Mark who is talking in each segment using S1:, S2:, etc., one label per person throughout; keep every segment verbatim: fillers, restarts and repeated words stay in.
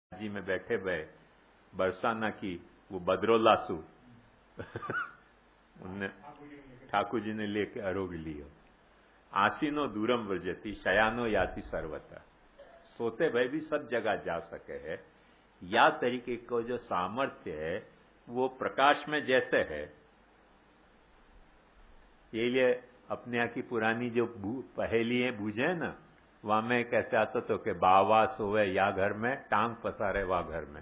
S1: जी में बैठे भय बरसाना की वो बद्रोलासु उनने ठाकुर जी ने लेके आरोग्य लियो। आसीनो दूरम व्रजती शयानो याति सर्वथा। सोते भय भी सब जगह जा सके है। या तरीके को जो सामर्थ्य है वो प्रकाश में जैसे है, ये लिए अपने यहाँ की पुरानी जो पहेली है बूझे ना, वहां में कैसे आता तो कि बावा सोवे या घर में, टांग पसारे वा घर में।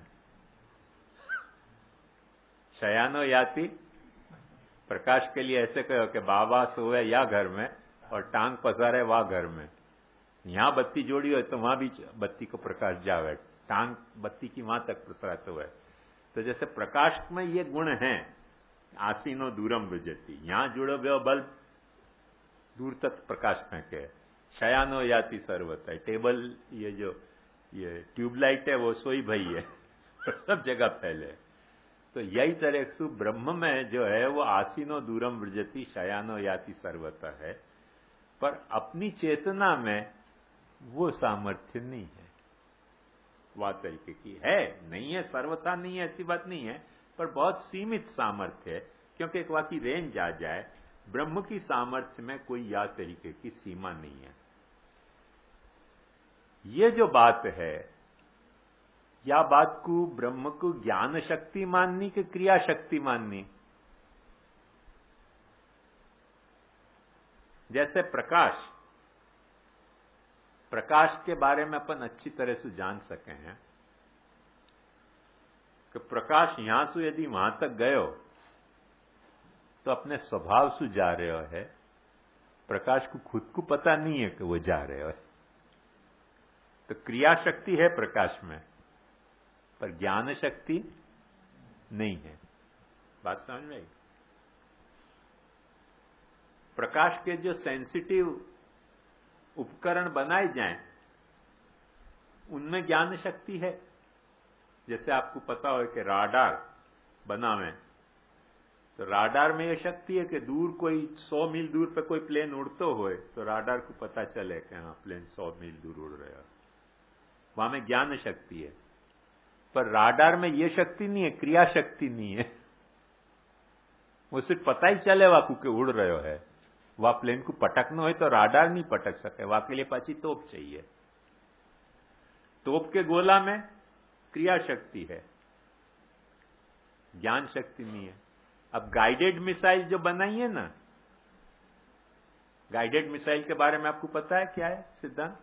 S1: शयानो याति प्रकाश के लिए ऐसे कहो कि बाबा सोवे या घर में और टांग पसारे वा घर में। यहां बत्ती जोड़ी हो तो वहां भी बत्ती को प्रकाश जावे, टांग बत्ती की वहां तक प्रसारित हुए। तो जैसे प्रकाश में ये गुण है, आसीनो दूरम विजती, यहां जुड़ो हुए बल्ब दूर तक प्रकाश फेंके। शयानो याति सर्वत है, टेबल ये जो ये ट्यूबलाइट है वो सोई भई है और सब जगह फैले। तो यही तरह सु ब्रह्म में जो है वो आसीनो दूरम व्रजती शयानो याति सर्वता है, पर अपनी चेतना में वो सामर्थ्य नहीं है। वह तरीके की है, नहीं है, सर्वथा नहीं है, ऐसी बात नहीं है, पर बहुत सीमित सामर्थ्य है। क्योंकि एक वाकी रेंज आ जाए, ब्रह्म की सामर्थ्य में कोई या तरीके की सीमा नहीं है। ये जो बात है, या बात को ब्रह्म को ज्ञान शक्ति माननी कि क्रिया शक्ति माननी। जैसे प्रकाश, प्रकाश के बारे में अपन अच्छी तरह से जान सके हैं कि प्रकाश यहां से यदि वहां तक गयो तो अपने स्वभाव से जा रहे हो है। प्रकाश को खुद को पता नहीं है कि वो जा रहे हो है। तो क्रिया शक्ति है प्रकाश में, पर ज्ञान शक्ति नहीं है। बात समझ में आई? प्रकाश के जो सेंसिटिव उपकरण बनाए जाएं, उनमें ज्ञान शक्ति है। जैसे आपको पता हो कि राडार बनावे, तो राडार में यह शक्ति है कि दूर कोई सौ मील दूर पे कोई प्लेन उड़तो हो तो राडार को पता चले कि हाँ प्लेन सौ मील दूर उड़ रहा है। वहां में ज्ञान शक्ति है, पर राडार में यह शक्ति नहीं है, क्रिया शक्ति नहीं है। वो सिर्फ पता ही चले वाकू के उड़ रहे हो है। वह प्लेन को पटकना हो तो राडार नहीं पटक सके, वहां के लिए पाची तोप चाहिए। तोप के गोला में क्रिया शक्ति है, ज्ञान शक्ति नहीं है। अब गाइडेड मिसाइल जो बनाई है ना, गाइडेड मिसाइल के बारे में आपको पता है क्या है सिद्धांत?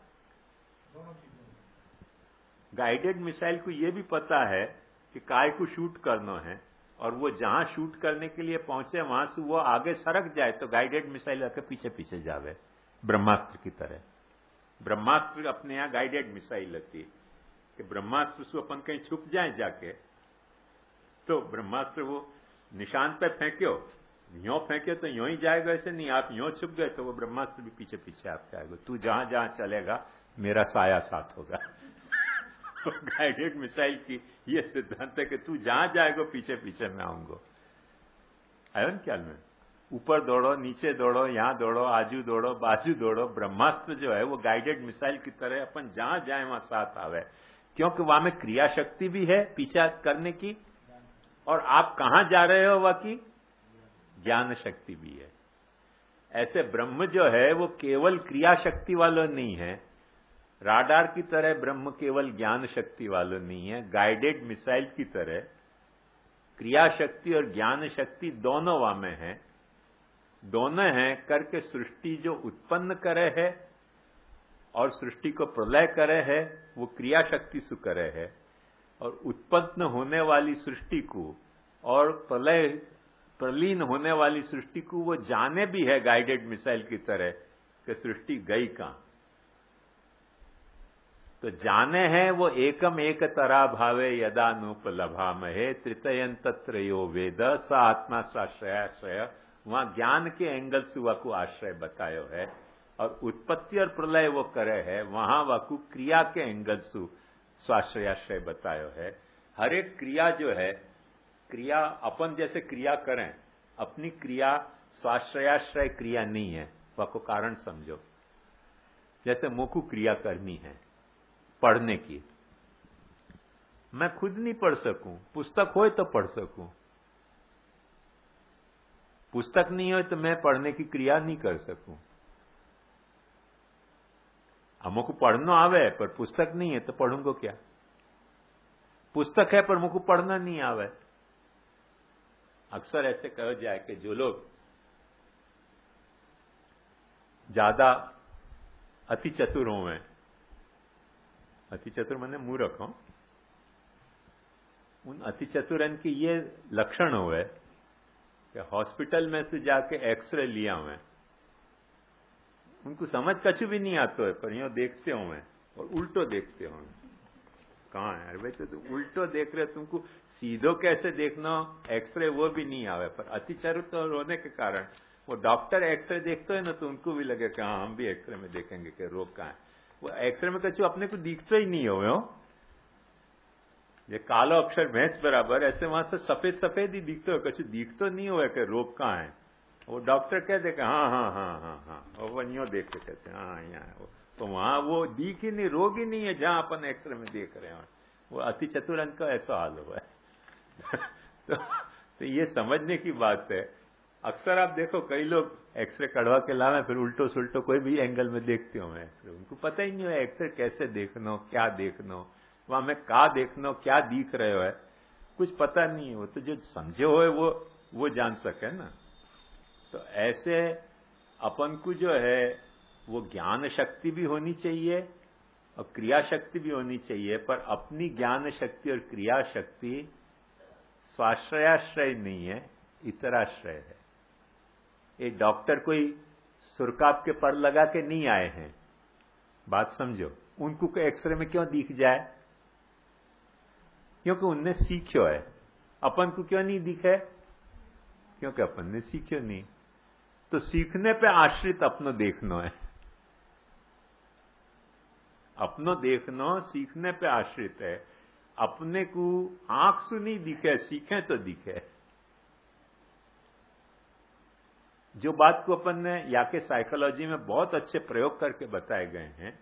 S1: गाइडेड मिसाइल को यह भी पता है कि काय को शूट करना है, और वो जहां शूट करने के लिए पहुंचे वहां से वो आगे सरक जाए तो गाइडेड मिसाइल आके पीछे पीछे जावे, ब्रह्मास्त्र की तरह। ब्रह्मास्त्र अपने यहां गाइडेड मिसाइल होती है कि ब्रह्मास्त्र से अपन कहीं छुप जाए जाके, तो ब्रह्मास्त्र वो निशान पे फेंक्यो, यो फेंके तो यो ही जाएगा, ऐसे नहीं आप यो छुप गए तो वो ब्रह्मास्त्र भी पीछे पीछे आपके आएगा। तू जहां जहां चलेगा मेरा साया साथ होगा। गाइडेड मिसाइल की ये सिद्धांत है कि तू जहां जाएगा पीछे पीछे मैं आऊंगा। आयो न ख्याल में? ऊपर दौड़ो, नीचे दौड़ो, यहां दौड़ो, आजू दौड़ो, बाजू दौड़ो। ब्रह्मास्त्र जो है वो गाइडेड मिसाइल की तरह अपन जहां जाए वहां साथ आवे, क्योंकि वहां में क्रिया शक्ति भी है पीछे करने की, और आप कहां जा रहे हो वह की ज्ञान शक्ति भी है। ऐसे ब्रह्म जो है वो केवल क्रिया शक्ति वाला नहीं है, राडार की तरह ब्रह्म केवल ज्ञान शक्ति वाला नहीं है। गाइडेड मिसाइल की तरह क्रिया शक्ति और ज्ञान शक्ति दोनों वहां में है। दोनों हैं करके सृष्टि जो उत्पन्न करे है और सृष्टि को प्रलय करे है, वो क्रिया शक्ति से करे है। और उत्पन्न होने वाली सृष्टि को और प्रलय प्रलीन होने वाली सृष्टि को वो जाने भी है गाइडेड मिसाइल की तरह कि सृष्टि गई कहां। तो जाने हैं वो एकम एक तरा भावे यदा नोपलभामहे तृतयन तत्र यो वेद स आत्मा स्वाश्रयाश्रय। वहां ज्ञान के एंगल से वह को आश्रय बतायो है, और उत्पत्ति और प्रलय वो करे है, वहां वह को क्रिया के एंगल से स्वाश्रयाश्रय बतायो है। हर एक क्रिया जो है, क्रिया अपन जैसे क्रिया करें, अपनी क्रिया स्वाश्रयाश्रय क्रिया नहीं है। वह को कारण समझो। जैसे मुख क्रिया करनी है पढ़ने की, मैं खुद नहीं पढ़ सकूं, पुस्तक हो तो पढ़ सकूं। पुस्तक नहीं हो तो मैं पढ़ने की क्रिया नहीं कर सकूं। हमको पढ़ना आवे पर पुस्तक नहीं है तो पढ़ूंगा क्या? पुस्तक है पर मुझको पढ़ना नहीं आवे। अक्सर ऐसे कहा जाए कि जो लोग ज्यादा अति चतुर हुए, अति चतुर मैंने मूर्ख हो, उन अति चतुरन की ये लक्षण हुए कि हॉस्पिटल में से जाके एक्सरे लिया हुए, उनको समझ कछु भी नहीं आता है पर यो देखते हुए और उल्टो देखते हुए। कहाँ है भाई? तो तुम उल्टो देख रहे, तुमको सीधो कैसे देखना एक्सरे वो भी नहीं आवे। पर अति चतुर होने के कारण वो डॉक्टर एक्सरे देखते है ना तो उनको भी लगे कि हाँ हम भी एक्सरे में देखेंगे कि रोग कहाँ है। वो एक्सरे में कछु अपने को दिखता ही नहीं हो, ये कालो अक्षर भैंस बराबर, ऐसे वहां से सफेद सफेद ही दिखते हो, कछु दिख तो नहीं हुआ कि रोग कहाँ है। वो डॉक्टर कह दे कि हाँ हाँ हाँ हाँ हाँ, वो यूं देख के कहते हैं हाँ यहाँ है वो, तो वहां वो दिख ही नहीं, रोग ही नहीं है जहां अपन एक्सरे में देख रहे हैं। वो अति चतुरन का ऐसा हाल हुआ है। तो, तो ये समझने की बात है। अक्सर आप देखो कई लोग एक्सरे कढ़वा के लावे फिर उल्टो सुल्टो कोई भी एंगल में देखते हो एक्सरे, उनको पता ही नहीं है एक्सरे कैसे देखना, क्या देखना, वहां में का देखना, क्या दिख रहे हो है, कुछ पता नहीं है। वो तो जो समझे हुए वो वो जान सके ना। तो ऐसे अपन को जो है वो ज्ञान शक्ति भी होनी चाहिए और क्रिया शक्ति भी होनी चाहिए, पर अपनी ज्ञान शक्ति और क्रिया शक्ति स्वाश्रयाश्रय नहीं है, इतराश्रय है। ये डॉक्टर कोई सुरकाप के पर लगा के नहीं आए हैं, बात समझो। उनको एक्सरे में क्यों दिख जाए? क्योंकि उनने सीखो है। अपन को क्यों नहीं दिखे? क्योंकि अपन ने सीखो नहीं। तो सीखने पे आश्रित अपनो देखनो है, अपनो देखनो सीखने पे आश्रित है। अपने को आंख से नहीं दिखे, सीखे तो दिखे। जो बात को अपन ने या के साइकोलॉजी में बहुत अच्छे प्रयोग करके बताए गए हैं,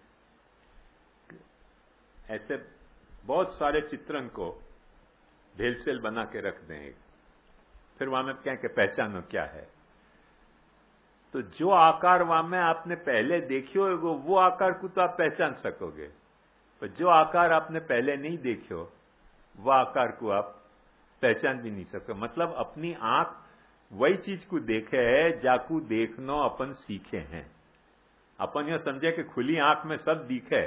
S1: ऐसे बहुत सारे चित्रण को ढेल सेल बना के रख दें, फिर वहां में कहें कि पहचानो क्या है। तो जो आकार वहां में आपने पहले देखी होगा वो आकार को तो आप पहचान सकोगे, पर जो आकार आपने पहले नहीं देखी हो वह आकार को आप पहचान भी नहीं सको। मतलब अपनी आंख वही चीज को देखे है जाकू देखनो अपन सीखे हैं। अपन यह समझे कि खुली आंख में सब दिखे,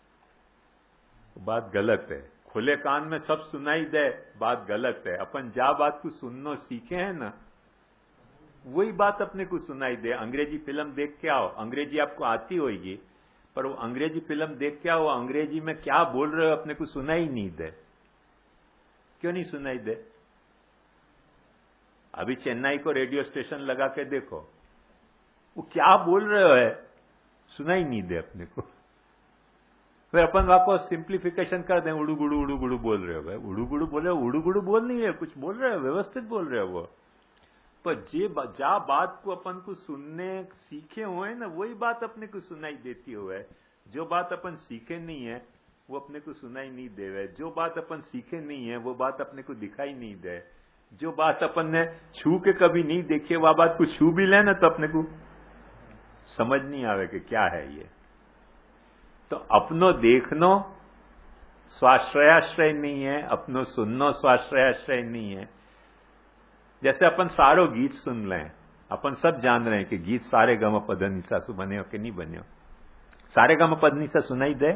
S1: बात गलत है। खुले कान में सब सुनाई दे, बात गलत है। अपन जा बात को सुननो सीखे हैं ना, वही बात अपने को सुनाई दे। अंग्रेजी फिल्म देख के आओ, अंग्रेजी आपको आती होगी, पर वो अंग्रेजी फिल्म देख के आओ, अंग्रेजी में क्या बोल रहे हो अपने को सुनाई नहीं दे। क्यों नहीं सुनाई दे? अभी चेन्नई को रेडियो स्टेशन लगा के देखो, वो क्या बोल रहे हो है सुनाई नहीं दे अपने को। फिर अपन वहां को सिंप्लीफिकेशन कर दें, उड़ू गुड़ू उड़ू गुड़ू बोल रहे हो भाई, उड़ू गुड़ू बोले, उड़ू गुड़ू बोल नहीं है, कुछ बोल रहे हो, व्यवस्थित बोल रहे हो वो। पर जे जा बात को अपन को सुनने सीखे हुए ना, वही बात अपने को सुनाई देती हुए। जो बात अपन सीखे नहीं है वो अपने को सुनाई नहीं देवे। जो बात अपन सीखे नहीं है वो बात अपने को दिखाई नहीं दे। जो बात अपन ने छू के कभी नहीं देखी वह बात को छू भी ले ना तो अपने को समझ नहीं आवे कि क्या है ये। तो अपनो देखनो स्वाश्रयाश्रय नहीं है, अपनो सुननो स्वाश्रयाश्रय नहीं है। जैसे अपन सारो गीत सुन लें, अपन सब जान रहे हैं कि गीत सारे गम पद निसा सु बने हो कि नहीं बने हो। सारे गम पद निसा सुनाई दे,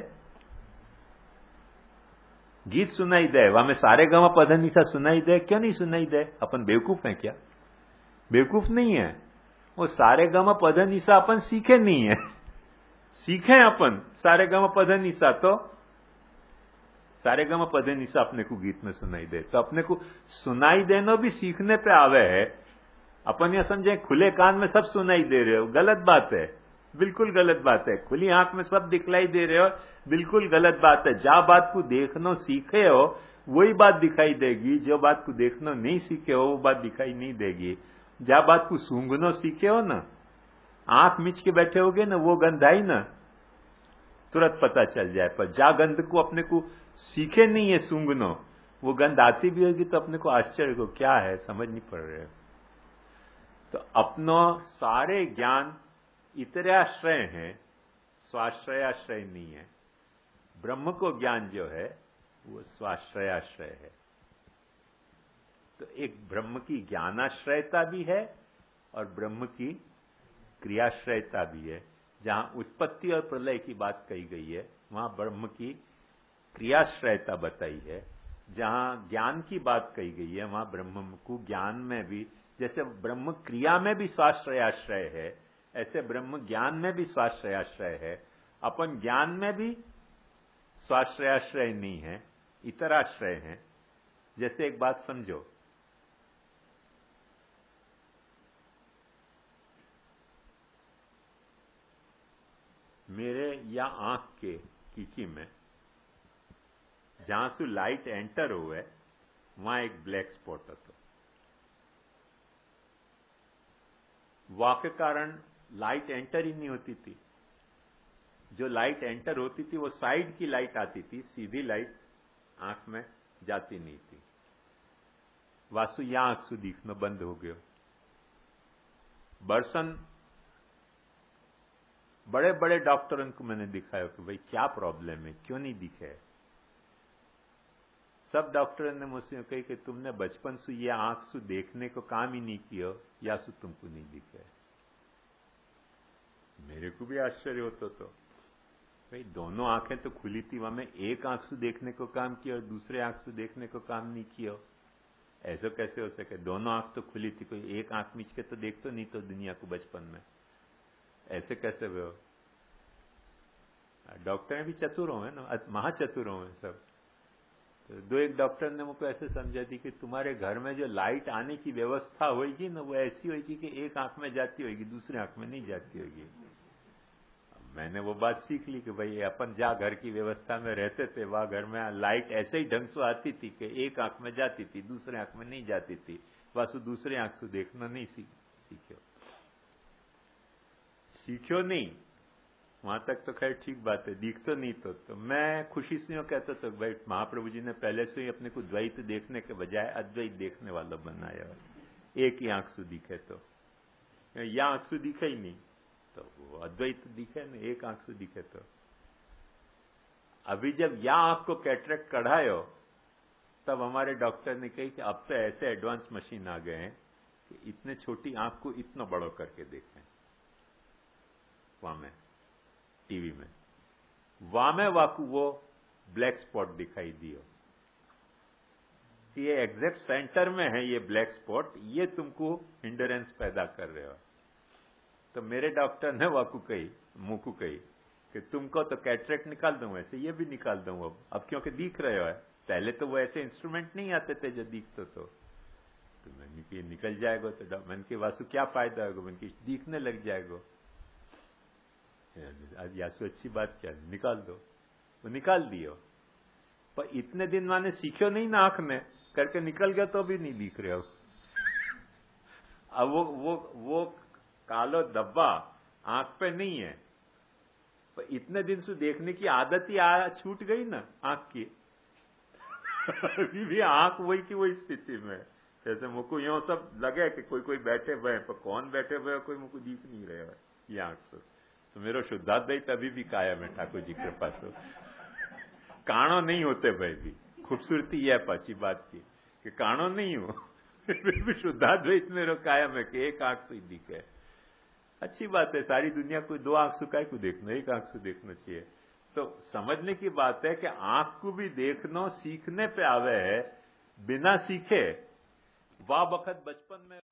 S1: गीत सुनाई दे, वहां में सारे गम पद निसा सुनाई दे। क्यों नहीं सुनाई दे? अपन बेवकूफ हैं क्या? बेवकूफ नहीं है। वो सारे गम पद निसा अपन सीखे नहीं है। सीखे अपन सारे गम पद निसा, तो सारे गम पद निसा अपने को गीत में सुनाई दे। तो अपने को सुनाई देना भी सीखने पे आवे है। अपन यह समझे खुले कान में सब सुनाई दे रहे हो, गलत बात है, बिल्कुल गलत बात है। खुली आंख में सब दिखलाई दे रहे हो, बिल्कुल गलत बात है। जा बात को देखना सीखे हो वही बात दिखाई देगी, जो बात को देखना नहीं सीखे हो वो बात दिखाई नहीं देगी। जा बात को सूंघना सीखे हो ना, आंख मिच के बैठे होगे ना, वो गंध आई ना, तुरंत पता चल जाए। पर जा गंध को अपने को सीखे नहीं है सूंघनो, वो गंध आती भी होगी तो अपने को आश्चर्य को क्या है समझ नहीं पड़ रहे। तो अपनो सारे ज्ञान इतराश्रय हैं, स्वाश्रयाश्रय नहीं है। ब्रह्म को ज्ञान जो है वो स्वाश्रयाश्रय है। तो एक ब्रह्म की ज्ञानाश्रयता भी है और ब्रह्म की क्रियाश्रयता भी है। जहां उत्पत्ति और प्रलय की बात कही गई है वहां ब्रह्म की क्रियाश्रयता बताई है। जहां ज्ञान की बात कही गई है वहां ब्रह्म को ज्ञान में भी, जैसे ब्रह्म क्रिया में भी स्वाश्रयाश्रय है ऐसे ब्रह्म ज्ञान में भी स्वाश्रयाश्रय है। अपन ज्ञान में भी स्वाश्रयाश्रय नहीं है, इतराश्रय है। जैसे एक बात समझो, मेरे या आंख के कीकी में जहां से लाइट एंटर हुए वहां एक ब्लैक स्पॉट होता। वहां के कारण लाइट एंटर ही नहीं होती थी। जो लाइट एंटर होती थी वो साइड की लाइट आती थी, सीधी लाइट आंख में जाती नहीं थी। वासु या आंख से दिखना बंद हो गया। बरसन बड़े बड़े डॉक्टरों को मैंने दिखाया कि भाई क्या प्रॉब्लम है, क्यों नहीं दिखे। सब डॉक्टरों ने मुझसे कही कि तुमने बचपन से ये आंख से देखने को काम ही नहीं किया या सु तुमको नहीं दिखे। मेरे को भी आश्चर्य होता तो भाई दोनों आंखें तो खुली थी, वहां में एक आंख से देखने को काम किया और दूसरे आंख से देखने को काम नहीं किया। ऐसा कैसे हो सके? दोनों आंख तो खुली थी, कोई एक आंख मीच के तो देखते नहीं तो दुनिया को बचपन में, ऐसे कैसे हुए हो? डॉक्टर भी चतुर हैं ना, महाचतुर हैं सब। तो दो एक डॉक्टर ने मुझको ऐसे समझा दी कि तुम्हारे घर में जो लाइट आने की व्यवस्था होगी ना वो ऐसी होगी कि एक आंख में जाती होगी दूसरे आंख में नहीं जाती होगी। मैंने वो बात सीख ली कि भाई अपन जहां घर की व्यवस्था में रहते थे वहां घर में लाइट ऐसे ही ढंग से आती थी कि एक आंख में जाती थी दूसरे आंख में नहीं जाती थी। बस दूसरे आंख से देखना नहीं सीखो सीखो नहीं, वहां तक तो खैर ठीक बात है, दिख तो नहीं तो, तो मैं खुशी से यूं कहता था भाई महाप्रभु जी ने पहले से ही अपने को द्वैत देखने के बजाय अद्वैत देखने वाला बनाया। एक ही आंख से दिखे तो, या आंख से दिखे ही नहीं तो वो अद्वैत दिखे ना, एक आंख से दिखे तो। अभी जब या आंख को कैटरेक्ट कढ़ायो तब हमारे डॉक्टर ने कही कि अब तो ऐसे एडवांस मशीन आ गए हैं कि इतने छोटी आंख को इतना बड़ो करके देखें। वहां में टीवी में वहां में वाकू वो ब्लैक स्पॉट दिखाई दियो कि ये एग्जैक्ट सेंटर में है ये ब्लैक स्पॉट, ये तुमको हिंडरेंस पैदा कर रहे हो। तो मेरे डॉक्टर ने वाकू कही, मुंह को कही कि तुमको तो कैटरेक्ट निकाल दूं, ऐसे ये भी निकाल दूं अब अब क्योंकि दिख रहे हो। पहले तो वो ऐसे इंस्ट्रूमेंट नहीं आते थे जो दिखते तो तो मैंने कि निकल जाएगा। तो मैंने कि वासु क्या फायदा होगा? मैंने कि दिखने लग जाएगा। यासु अच्छी बात क्या, निकाल दो। वो निकाल दियो, पर इतने दिन मैंने सीखो नहीं ना आंख में करके निकल गया तो भी नहीं दिख रहे हो। अब वो वो वो कालो धब्बा आंख पे नहीं है, पर इतने दिन से देखने की आदत ही आ छूट गई ना आंख की। अभी भी आंख वही की वही स्थिति में। जैसे मुझको यूं सब लगे कि कोई कोई बैठे हुए हैं, पर कौन बैठे हुए कोई मुझको दिख नहीं रहे है ये आंख से। तो मेरा शुद्धाद्वैत अभी भी कायम है ठाकुर जी कृपा से। काणो नहीं होते भाई भी, खूबसूरती यह पाची बात की कि काणो नहीं हो, फिर भी शुद्धाद्वैत मेरा कायम है कि एक आंख से ही दिखे। अच्छी बात है, सारी दुनिया को दो आंख से काय को देखना, एक आंख से देखना चाहिए। तो समझने की बात है कि आंख को भी देखना सीखने पे आवे है, बिना सीखे वाह बखत बचपन में